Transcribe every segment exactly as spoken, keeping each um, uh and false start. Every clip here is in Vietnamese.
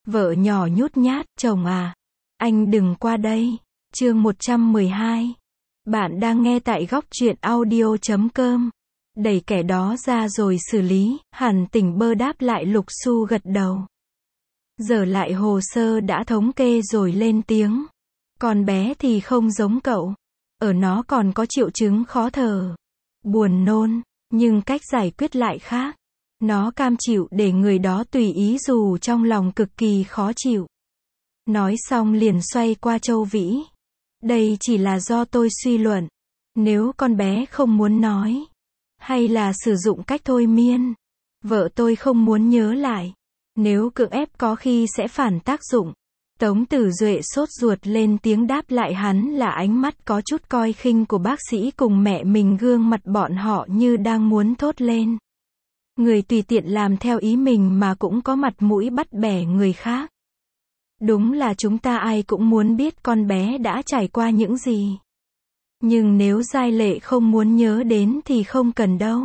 Vợ nhỏ nhút nhát, chồng à, anh đừng qua đây. Chương một trăm mười hai. Bạn đang nghe tại góc truyện audio chấm com. Đẩy kẻ đó ra rồi xử lý, Hàn Tỉnh Bơ đáp lại Lục Xu gật đầu. Giờ lại hồ sơ đã thống kê rồi lên tiếng. Con bé thì không giống cậu. Ở nó còn có triệu chứng khó thở, buồn nôn, nhưng cách giải quyết lại khác. Nó cam chịu để người đó tùy ý dù trong lòng cực kỳ khó chịu. Nói xong liền xoay qua Châu Vĩ. Đây chỉ là do tôi suy luận. Nếu con bé không muốn nói, hay là sử dụng cách thôi miên, vợ tôi không muốn nhớ lại. Nếu cưỡng ép có khi sẽ phản tác dụng. Tống Tử Duệ sốt ruột lên tiếng đáp lại hắn là ánh mắt có chút coi khinh của bác sĩ cùng mẹ mình, gương mặt bọn họ như đang muốn thốt lên. Người tùy tiện làm theo ý mình mà cũng có mặt mũi bắt bẻ người khác. Đúng là chúng ta ai cũng muốn biết con bé đã trải qua những gì. Nhưng nếu Giai Lệ không muốn nhớ đến thì không cần đâu.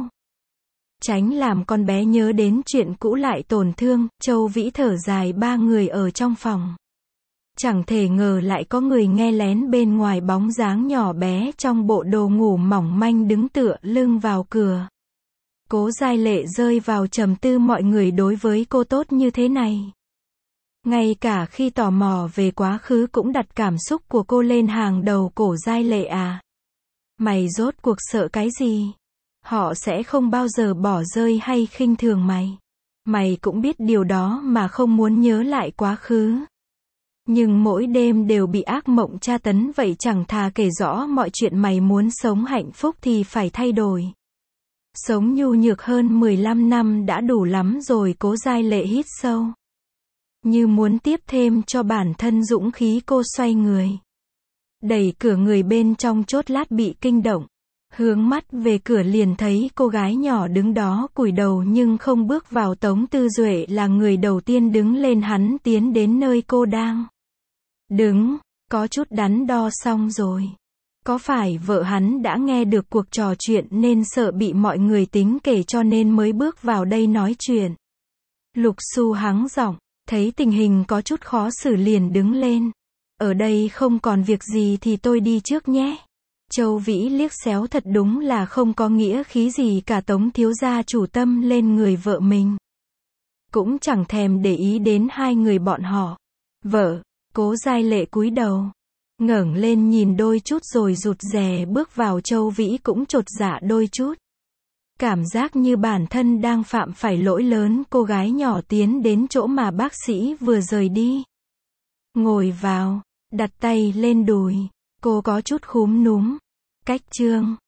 Tránh làm con bé nhớ đến chuyện cũ lại tổn thương, Châu Vĩ thở dài. Ba người ở trong phòng. Chẳng thể ngờ lại có người nghe lén bên ngoài bóng dáng nhỏ bé trong bộ đồ ngủ mỏng manh đứng tựa lưng vào cửa. Cố Giai Lệ rơi vào trầm tư, mọi người đối với cô tốt như thế này. Ngay cả khi tò mò về quá khứ cũng đặt cảm xúc của cô lên hàng đầu. Cổ Giai Lệ à, mày rốt cuộc sợ cái gì? Họ sẽ không bao giờ bỏ rơi hay khinh thường mày. Mày cũng biết điều đó mà không muốn nhớ lại quá khứ. Nhưng mỗi đêm đều bị ác mộng tra tấn, vậy chẳng thà kể rõ mọi chuyện. Mày muốn sống hạnh phúc thì phải thay đổi. Sống nhu nhược hơn mười lăm năm đã đủ lắm rồi. Cố Giai Lệ hít sâu, như muốn tiếp thêm cho bản thân dũng khí. Cô xoay người, đẩy cửa, người bên trong chốt lát bị kinh động. Hướng mắt về cửa liền thấy cô gái nhỏ đứng đó cúi đầu nhưng không bước vào. Tống Tư Duệ là người đầu tiên đứng lên, hắn tiến đến nơi cô đang đứng, có chút đắn đo. Xong rồi, có phải vợ hắn đã nghe được cuộc trò chuyện nên sợ bị mọi người tính kể cho nên mới bước vào đây nói chuyện? Lục Xu hắng giọng, thấy tình hình có chút khó xử liền đứng lên. Ở đây không còn việc gì thì tôi đi trước nhé. Châu Vĩ liếc xéo, thật đúng là không có nghĩa khí gì cả. Tống thiếu gia chủ tâm lên người vợ mình, cũng chẳng thèm để ý đến hai người bọn họ. Vợ, Cố Giai Lệ cúi đầu, ngẩng lên nhìn đôi chút rồi rụt rè bước vào. Châu Vĩ cũng chột dạ đôi chút, cảm giác như bản thân đang phạm phải lỗi lớn. Cô gái nhỏ tiến đến chỗ mà bác sĩ vừa rời đi, ngồi vào, đặt tay lên đùi. Cô có chút khúm núm. Cách chương